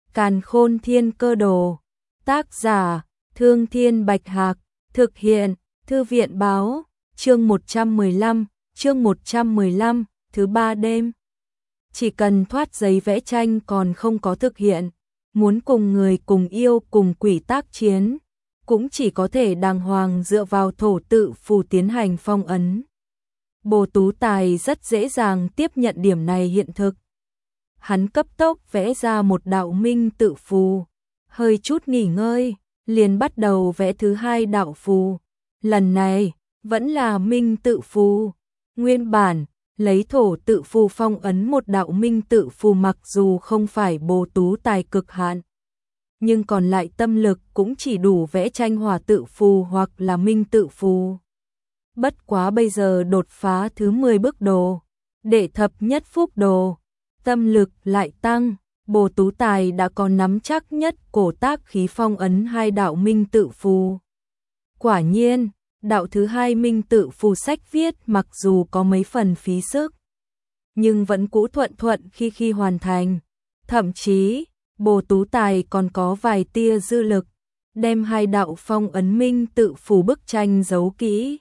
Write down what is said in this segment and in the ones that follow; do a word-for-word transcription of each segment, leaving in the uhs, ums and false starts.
Càn Khôn Thiên Cơ Đồ. Tác giả: Thương Thiên Bạch Hạc. Thực hiện: Thư viện Báo. Chương một trăm mười lăm, chương một trăm mười lăm, thứ ba đêm. Chỉ cần thoát giấy vẽ tranh còn không có thực hiện, muốn cùng người cùng yêu cùng quỷ tác chiến, cũng chỉ có thể đàng hoàng dựa vào thổ tự phù tiến hành phong ấn. Bồ Tú Tài rất dễ dàng tiếp nhận điểm này hiện thực. Hắn cấp tốc vẽ ra một đạo minh tự phù, hơi chút nghỉ ngơi, liền bắt đầu vẽ thứ hai đạo phù. Lần này, vẫn là minh tự phù. Nguyên bản, lấy thổ tự phù phong ấn một đạo minh tự phù mặc dù không phải Bồ Tú Tài cực hạn, nhưng còn lại tâm lực cũng chỉ đủ vẽ tranh hỏa tự phù hoặc là minh tự phù. Bất quá bây giờ đột phá thứ mười bức đồ, đệ thập nhất phúc đồ, tâm lực lại tăng, Bồ Tú Tài đã có nắm chắc nhất cổ tác khí phong ấn hai đạo minh tự phù. Quả nhiên, đạo thứ hai minh tự phù sách viết mặc dù có mấy phần phí sức, nhưng vẫn cũ thuận thuận khi khi hoàn thành. Thậm chí, Bồ Tú Tài còn có vài tia dư lực, đem hai đạo phong ấn minh tự phù bức tranh giấu kỹ.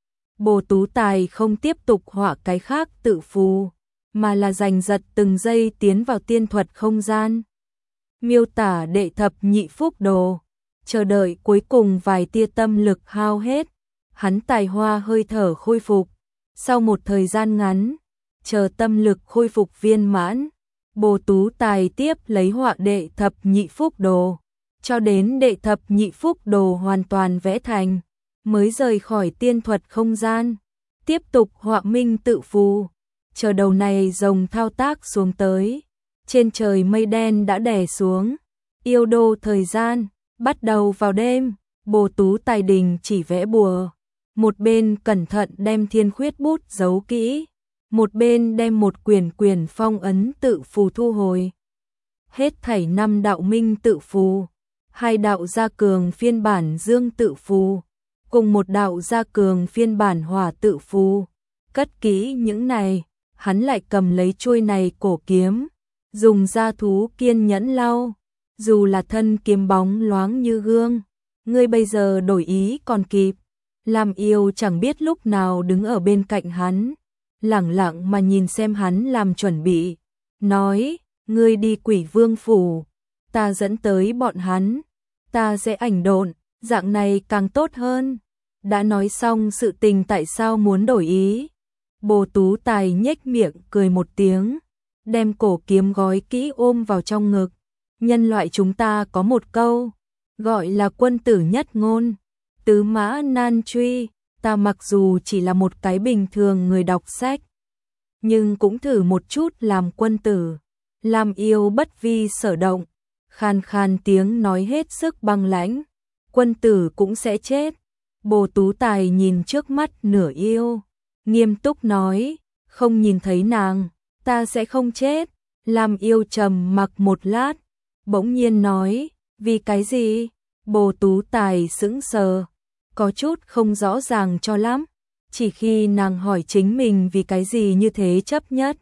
Bồ Tú Tài không tiếp tục họa cái khác tự phù, mà là giành giật từng giây tiến vào tiên thuật không gian. Miêu tả đệ thập nhị phúc đồ, chờ đợi cuối cùng vài tia tâm lực hao hết, hắn tài hoa hơi thở khôi phục. Sau một thời gian ngắn, chờ tâm lực khôi phục viên mãn, Bồ Tú Tài tiếp lấy họa đệ thập nhị phúc đồ, cho đến đệ thập nhị phúc đồ hoàn toàn vẽ thành, mới rời khỏi tiên thuật không gian, tiếp tục họa minh tự phù. Chờ đầu này rồng thao tác xuống tới, trên trời mây đen đã đè xuống, yêu đô thời gian, bắt đầu vào đêm. Bồ Tú Tài đình chỉ vẽ bùa, một bên cẩn thận đem thiên khuyết bút giấu kỹ, một bên đem một quyển quyển phong ấn tự phù thu hồi. Hết thảy năm đạo minh tự phù, hai đạo gia cường phiên bản dương tự phù, cùng một đạo gia cường phiên bản hỏa tự phù. Cất kỹ những này, hắn lại cầm lấy chuôi này cổ kiếm, dùng da thú kiên nhẫn lau, dù là thân kiếm bóng loáng như gương, ngươi bây giờ đổi ý còn kịp. Lam Yêu chẳng biết lúc nào đứng ở bên cạnh hắn, lẳng lặng mà nhìn xem hắn làm chuẩn bị, nói, ngươi đi Quỷ Vương phủ, ta dẫn tới bọn hắn, ta sẽ ảnh độn, dạng này càng tốt hơn. Đã nói xong sự tình tại sao muốn đổi ý? Bồ Tú Tài nhếch miệng cười một tiếng, đem cổ kiếm gói kỹ ôm vào trong ngực. Nhân loại chúng ta có một câu, gọi là quân tử nhất ngôn, tứ mã nan truy. Ta mặc dù chỉ là một cái bình thường người đọc sách, nhưng cũng thử một chút làm quân tử. Lam Yêu bất vi sở động, khan khan tiếng nói hết sức băng lãnh, quân tử cũng sẽ chết. Bồ Tú Tài nhìn trước mắt nửa yêu, nghiêm túc nói, không nhìn thấy nàng, ta sẽ không chết. Lam Yêu trầm mặc một lát, bỗng nhiên nói, vì cái gì? Bồ Tú Tài sững sờ, có chút không rõ ràng cho lắm, chỉ khi nàng hỏi chính mình vì cái gì như thế chấp nhất.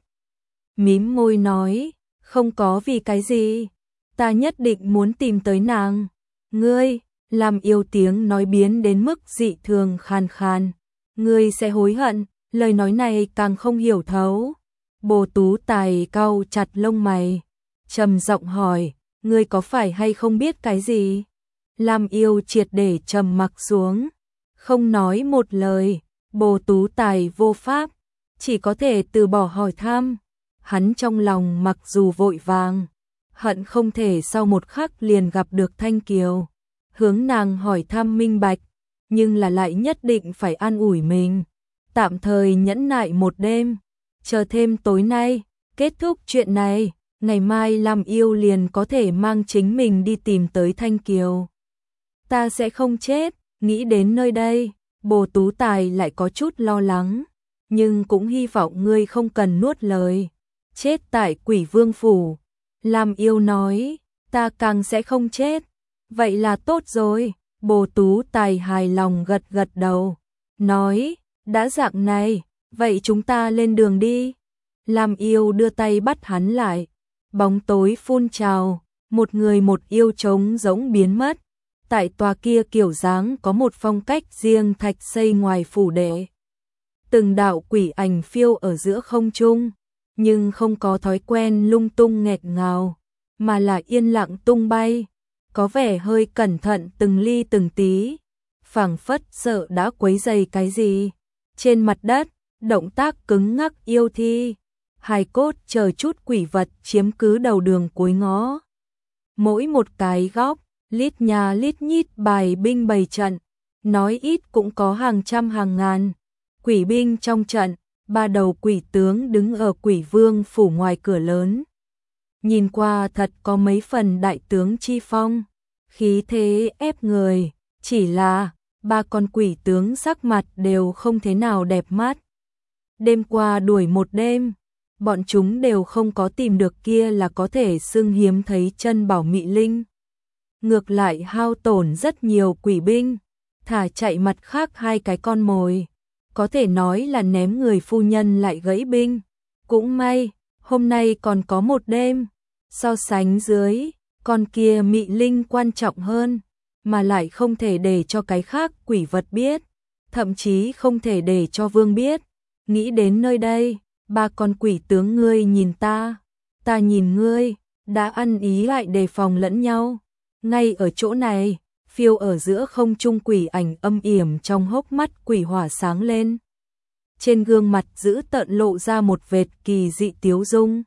Mím môi nói, không có vì cái gì, ta nhất định muốn tìm tới nàng. Ngươi, Lam Yêu tiếng nói biến đến mức dị thường khàn khàn, ngươi sẽ hối hận. Lời nói này càng không hiểu thấu. Bồ Tú Tài cau chặt lông mày, trầm giọng hỏi, ngươi có phải hay không biết cái gì? Lam Yêu triệt để trầm mặc xuống, không nói một lời. Bồ Tú Tài vô pháp, chỉ có thể từ bỏ hỏi thăm. Hắn trong lòng mặc dù vội vàng, hận không thể sau một khắc liền gặp được Thanh Kiều, hướng nàng hỏi thăm minh bạch, nhưng là lại nhất định phải an ủi mình, tạm thời nhẫn nại một đêm, chờ thêm tối nay, kết thúc chuyện này, ngày mai Lam Yêu liền có thể mang chính mình đi tìm tới Thanh Kiều. Ta sẽ không chết. Nghĩ đến nơi đây, Bồ Tú Tài lại có chút lo lắng, nhưng cũng hy vọng ngươi không cần nuốt lời. Chết tại Quỷ Vương phủ. Lam Yêu nói, ta càng sẽ không chết. Vậy là tốt rồi. Bồ Tú Tài hài lòng gật gật đầu, nói, đã dạng này, vậy chúng ta lên đường đi. Lam Yêu đưa tay bắt hắn lại, bóng tối phun trào, một người một yêu trống rỗng biến mất. Tại tòa kia kiểu dáng có một phong cách riêng thạch xây ngoài phủ đệ. Từng đạo quỷ ảnh phiêu ở giữa không trung, nhưng không có thói quen lung tung nghẹt ngào, mà là yên lặng tung bay, có vẻ hơi cẩn thận từng ly từng tí, phảng phất sợ đã quấy rầy cái gì. Trên mặt đất, động tác cứng ngắc yêu thi, hài cốt chờ chút quỷ vật chiếm cứ đầu đường cuối ngõ. Mỗi một cái góc, lít nhà lít nhít bài binh bày trận, nói ít cũng có hàng trăm hàng ngàn quỷ binh trong trận. Ba đầu quỷ tướng đứng ở quỷ vương phủ ngoài cửa lớn. Nhìn qua thật có mấy phần đại tướng chi phong, khí thế ép người, chỉ là ba con quỷ tướng sắc mặt đều không thế nào đẹp mắt. Đêm qua đuổi một đêm, bọn chúng đều không có tìm được kia là có thể xưng hiếm thấy chân bảo mị linh. Ngược lại hao tổn rất nhiều quỷ binh, thả chạy mặt khác hai cái con mồi. Có thể nói là ném người phu nhân lại gãy binh. Cũng may, hôm nay còn có một đêm. So sánh dưới, con kia mị linh quan trọng hơn, mà lại không thể để cho cái khác quỷ vật biết, thậm chí không thể để cho vương biết. Nghĩ đến nơi đây, ba con quỷ tướng ngươi nhìn ta, ta nhìn ngươi, đã ăn ý lại đề phòng lẫn nhau. Ngay ở chỗ này, phiêu ở giữa không trung quỷ ảnh âm yểm trong hốc mắt quỷ hỏa sáng lên. Trên gương mặt dữ tợn lộ ra một vệt kỳ dị tiếu dung.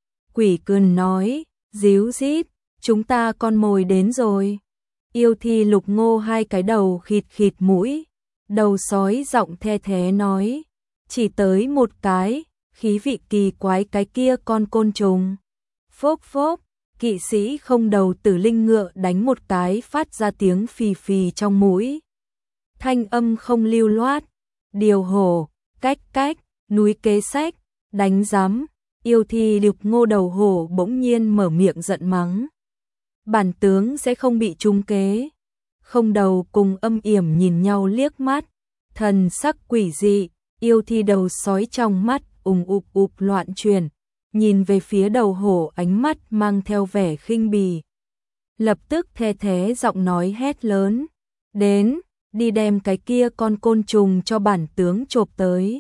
Quỷ cười nói, díu dít, chúng ta con mồi đến rồi. Yêu thi Lục Ngô hai cái đầu khịt khịt mũi, đầu sói giọng the thế nói, chỉ tới một cái, khí vị kỳ quái cái kia con côn trùng. Phốp phốp, kỵ sĩ không đầu tử linh ngựa đánh một cái phát ra tiếng phì phì trong mũi. Thanh âm không lưu loát, điều hổ, cách cách, núi kế sách, đánh giám. Yêu thi Lục Ngô đầu hổ bỗng nhiên mở miệng giận mắng. Bản tướng sẽ không bị trúng kế. Không đầu cùng âm yểm nhìn nhau liếc mắt, thần sắc quỷ dị, yêu thi đầu sói trong mắt ùng ục ục loạn chuyển, nhìn về phía đầu hổ ánh mắt mang theo vẻ khinh bỉ. Lập tức the thế giọng nói hét lớn, đến, đi đem cái kia con côn trùng cho bản tướng chộp tới.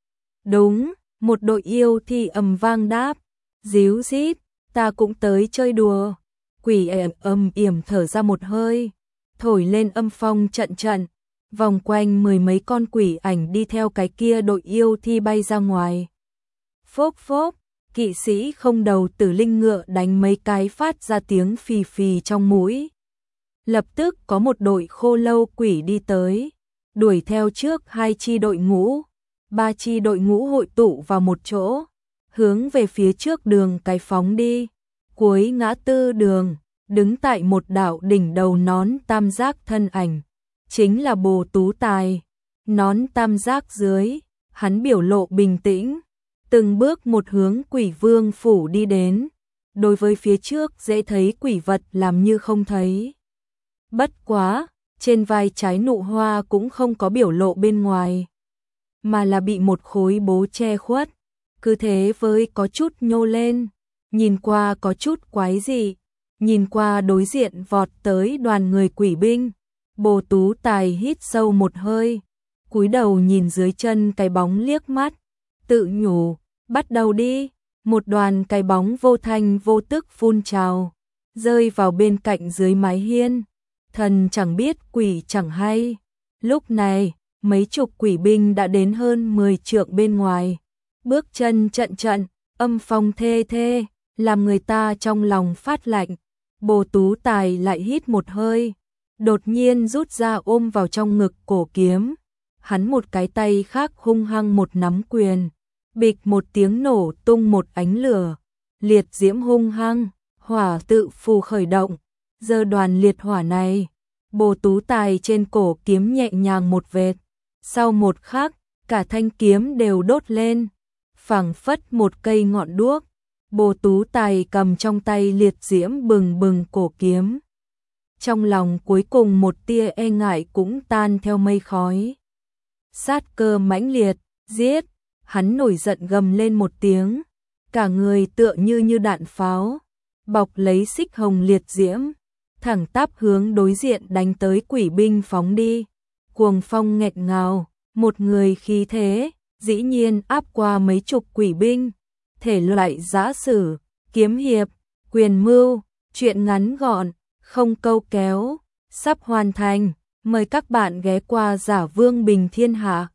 Đúng, một đội yêu thi ầm vang đáp, díu dít, ta cũng tới chơi đùa. Quỷ ẻm âm yểm thở ra một hơi, thổi lên âm phong trận trận, vòng quanh mười mấy con quỷ ảnh đi theo cái kia đội yêu thi bay ra ngoài. Phốp phốp, kỵ sĩ không đầu tử linh ngựa đánh mấy cái phát ra tiếng phì phì trong mũi. Lập tức có một đội khô lâu quỷ đi tới, đuổi theo trước hai chi đội ngũ, ba chi đội ngũ hội tụ vào một chỗ, hướng về phía trước đường cái phóng đi. Cuối ngã tư đường, đứng tại một đạo đỉnh đầu nón tam giác thân ảnh, chính là Bồ Tú Tài. Nón tam giác dưới, hắn biểu lộ bình tĩnh, từng bước một hướng quỷ vương phủ đi đến, đối với phía trước dễ thấy quỷ vật làm như không thấy. Bất quá, trên vai trái nụ hoa cũng không có biểu lộ bên ngoài, mà là bị một khối bố che khuất, cứ thế với có chút nhô lên, nhìn qua có chút quái dị. Nhìn qua đối diện vọt tới đoàn người quỷ binh, Bồ Tú Tài hít sâu một hơi, cúi đầu nhìn dưới chân cái bóng liếc mắt, tự nhủ, bắt đầu đi. Một đoàn cái bóng vô thanh vô tức phun trào, rơi vào bên cạnh dưới mái hiên. Thần chẳng biết quỷ chẳng hay. Lúc này, mấy chục quỷ binh đã đến hơn mười trượng bên ngoài, bước chân trận trận, âm phong thê thê, làm người ta trong lòng phát lạnh. Bồ Tú Tài lại hít một hơi, đột nhiên rút ra ôm vào trong ngực cổ kiếm. Hắn một cái tay khác hung hăng một nắm quyền, bịch một tiếng nổ tung một ánh lửa, liệt diễm hung hăng, hỏa tự phù khởi động. Giờ đoàn liệt hỏa này, Bồ Tú Tài trên cổ kiếm nhẹ nhàng một vệt, sau một khắc, cả thanh kiếm đều đốt lên, phảng phất một cây ngọn đuốc. Bồ Tú Tài cầm trong tay liệt diễm bừng bừng cổ kiếm. Trong lòng cuối cùng một tia e ngại cũng tan theo mây khói. Sát cơ mãnh liệt, giết, hắn nổi giận gầm lên một tiếng, cả người tựa như như đạn pháo, bọc lấy xích hồng liệt diễm, thẳng tắp hướng đối diện đánh tới quỷ binh phóng đi. Cuồng phong nghẹt ngào, một người khí thế, dĩ nhiên áp qua mấy chục quỷ binh. Thể loại giã sử, kiếm hiệp, quyền mưu, truyện ngắn gọn, không câu kéo, sắp hoàn thành. Mời các bạn ghé qua Giả Vương Bình Thiên Hạ.